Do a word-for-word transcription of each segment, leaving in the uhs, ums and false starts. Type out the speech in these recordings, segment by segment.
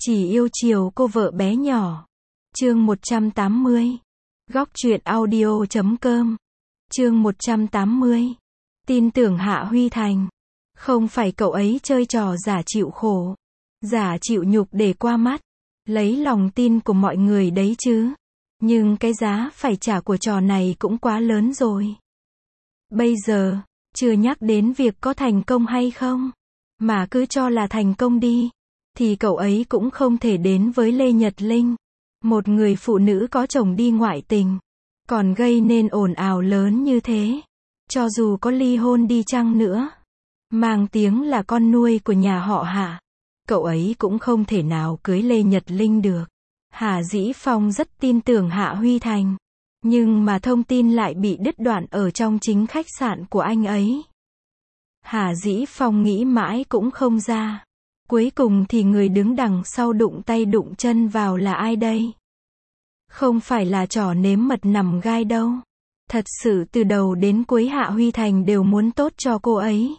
Chỉ yêu chiều cô vợ bé nhỏ. Chương một trăm tám mươi. Góc truyện audio chấm com. Chương một trăm tám mươi. Tin tưởng Hạ Huy Thành. Không phải cậu ấy chơi trò giả chịu khổ, giả chịu nhục để qua mắt, lấy lòng tin của mọi người đấy chứ. Nhưng cái giá phải trả của trò này cũng quá lớn rồi. Bây giờ, chưa nhắc đến việc có thành công hay không, mà cứ cho là thành công đi, thì cậu ấy cũng không thể đến với Lê Nhật Linh, một người phụ nữ có chồng đi ngoại tình, còn gây nên ồn ào lớn như thế. Cho dù có ly hôn đi chăng nữa, mang tiếng là con nuôi của nhà họ Hạ, cậu ấy cũng không thể nào cưới Lê Nhật Linh được. Hà Dĩ Phong rất tin tưởng Hạ Huy Thành, nhưng mà thông tin lại bị đứt đoạn ở trong chính khách sạn của anh ấy. Hà Dĩ Phong nghĩ mãi cũng không ra. Cuối cùng thì người đứng đằng sau đụng tay đụng chân vào là ai đây? Không phải là trò nếm mật nằm gai đâu. Thật sự từ đầu đến cuối Hạ Huy Thành đều muốn tốt cho cô ấy.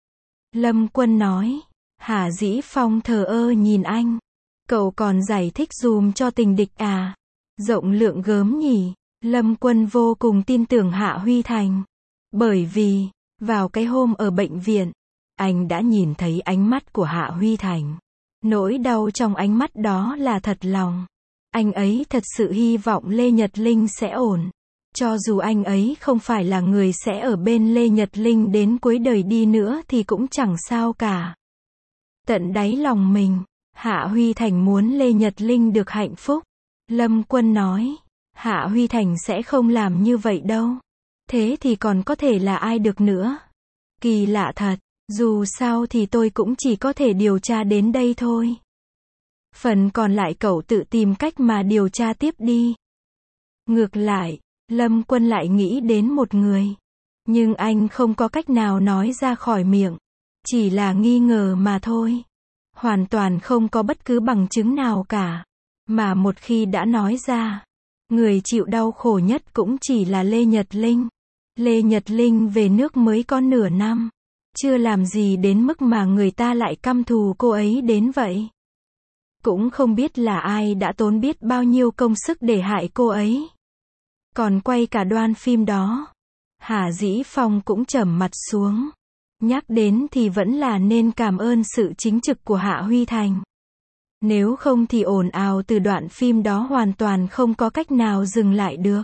Lâm Quân nói. Hà Dĩ Phong thờ ơ nhìn anh. Cậu còn giải thích dùm cho tình địch à? Rộng lượng gớm nhỉ? Lâm Quân vô cùng tin tưởng Hạ Huy Thành. Bởi vì, vào cái hôm ở bệnh viện, anh đã nhìn thấy ánh mắt của Hạ Huy Thành. Nỗi đau trong ánh mắt đó là thật lòng. Anh ấy thật sự hy vọng Lê Nhật Linh sẽ ổn. Cho dù anh ấy không phải là người sẽ ở bên Lê Nhật Linh đến cuối đời đi nữa thì cũng chẳng sao cả. Tận đáy lòng mình, Hạ Huy Thành muốn Lê Nhật Linh được hạnh phúc. Lâm Quân nói, Hạ Huy Thành sẽ không làm như vậy đâu. Thế thì còn có thể là ai được nữa? Kỳ lạ thật, dù sao thì tôi cũng chỉ có thể điều tra đến đây thôi. Phần còn lại cậu tự tìm cách mà điều tra tiếp đi. Ngược lại, Lâm Quân lại nghĩ đến một người. Nhưng anh không có cách nào nói ra khỏi miệng. Chỉ là nghi ngờ mà thôi. Hoàn toàn không có bất cứ bằng chứng nào cả. Mà một khi đã nói ra, người chịu đau khổ nhất cũng chỉ là Lê Nhật Linh. Lê Nhật Linh về nước mới có nửa năm. Chưa làm gì đến mức mà người ta lại căm thù cô ấy đến vậy. Cũng không biết là ai đã tốn biết bao nhiêu công sức để hại cô ấy. Còn quay cả đoan phim đó. Hà Dĩ Phong cũng trầm mặt xuống. Nhắc đến thì vẫn là nên cảm ơn sự chính trực của Hạ Huy Thành. Nếu không thì ồn ào từ đoạn phim đó hoàn toàn không có cách nào dừng lại được.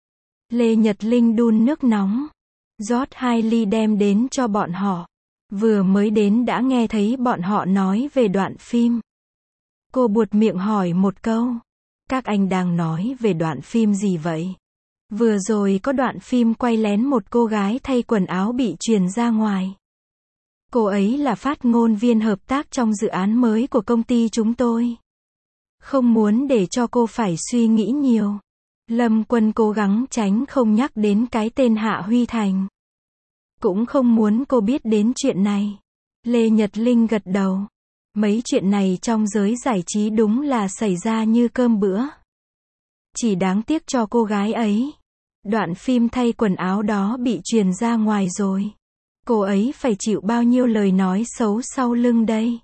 Lê Nhật Linh đun nước nóng, rót hai ly đem đến cho bọn họ. Vừa mới đến đã nghe thấy bọn họ nói về đoạn phim. Cô buột miệng hỏi một câu. Các anh đang nói về đoạn phim gì vậy? Vừa rồi có đoạn phim quay lén một cô gái thay quần áo bị truyền ra ngoài. Cô ấy là phát ngôn viên hợp tác trong dự án mới của công ty chúng tôi. Không muốn để cho cô phải suy nghĩ nhiều. Lâm Quân cố gắng tránh không nhắc đến cái tên Hạ Huy Thành. Cũng không muốn cô biết đến chuyện này. Lê Nhật Linh gật đầu. Mấy chuyện này trong giới giải trí đúng là xảy ra như cơm bữa. Chỉ đáng tiếc cho cô gái ấy. Đoạn phim thay quần áo đó bị truyền ra ngoài rồi. Cô ấy phải chịu bao nhiêu lời nói xấu sau lưng đây.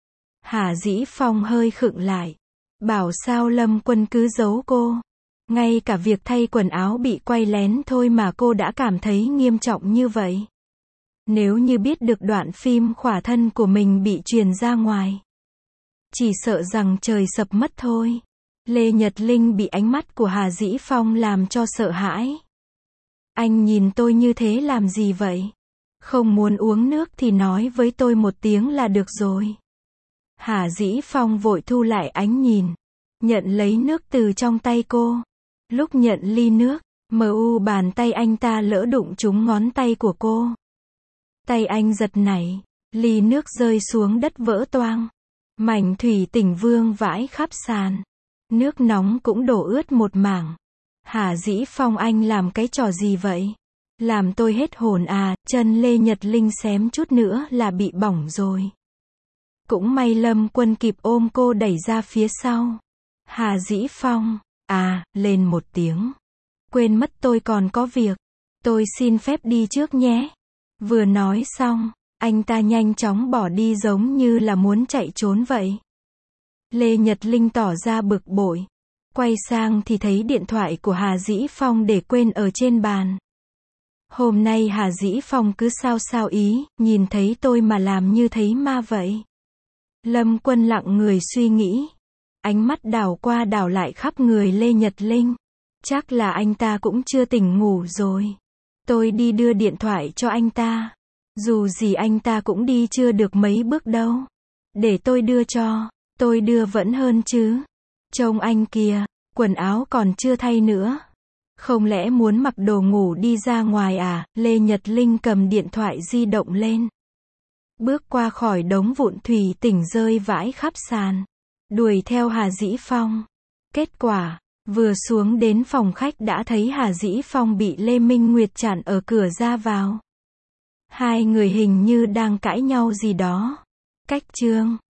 Hà Dĩ Phong hơi khựng lại. Bảo sao Lâm Quân cứ giấu cô. Ngay cả việc thay quần áo bị quay lén thôi mà cô đã cảm thấy nghiêm trọng như vậy. Nếu như biết được đoạn phim khỏa thân của mình bị truyền ra ngoài, chỉ sợ rằng trời sập mất thôi. Lê Nhật Linh bị ánh mắt của Hà Dĩ Phong làm cho sợ hãi. Anh nhìn tôi như thế làm gì vậy? Không muốn uống nước thì nói với tôi một tiếng là được rồi. Hà Dĩ Phong vội thu lại ánh nhìn, nhận lấy nước từ trong tay cô. Lúc nhận ly nước, mờ u bàn tay anh ta lỡ đụng trúng ngón tay của cô. Tay anh giật nảy, ly nước rơi xuống đất vỡ toang. Mảnh thủy tinh vương vãi khắp sàn. Nước nóng cũng đổ ướt một mảng. Hà Dĩ Phong, anh làm cái trò gì vậy? Làm tôi hết hồn à, chân Lê Nhật Linh xém chút nữa là bị bỏng rồi. Cũng may Lâm Quân kịp ôm cô đẩy ra phía sau. Hà Dĩ Phong, à, lên một tiếng. Quên mất tôi còn có việc. Tôi xin phép đi trước nhé. Vừa nói xong, anh ta nhanh chóng bỏ đi giống như là muốn chạy trốn vậy. Lê Nhật Linh tỏ ra bực bội. Quay sang thì thấy điện thoại của Hà Dĩ Phong để quên ở trên bàn. Hôm nay Hà Dĩ Phong cứ sao sao ý, nhìn thấy tôi mà làm như thấy ma vậy. Lâm Quân lặng người suy nghĩ. Ánh mắt đảo qua đảo lại khắp người Lê Nhật Linh. Chắc là anh ta cũng chưa tỉnh ngủ rồi. Tôi đi đưa điện thoại cho anh ta. Dù gì anh ta cũng đi chưa được mấy bước đâu. Để tôi đưa cho. Tôi đưa vẫn hơn chứ. Trông anh kìa, quần áo còn chưa thay nữa. Không lẽ muốn mặc đồ ngủ đi ra ngoài à? Lê Nhật Linh cầm điện thoại di động lên. Bước qua khỏi đống vụn thủy tinh rơi vãi khắp sàn. Đuổi theo Hà Dĩ Phong. Kết quả, vừa xuống đến phòng khách đã thấy Hà Dĩ Phong bị Lê Minh Nguyệt chặn ở cửa ra vào. Hai người hình như đang cãi nhau gì đó. Cách chương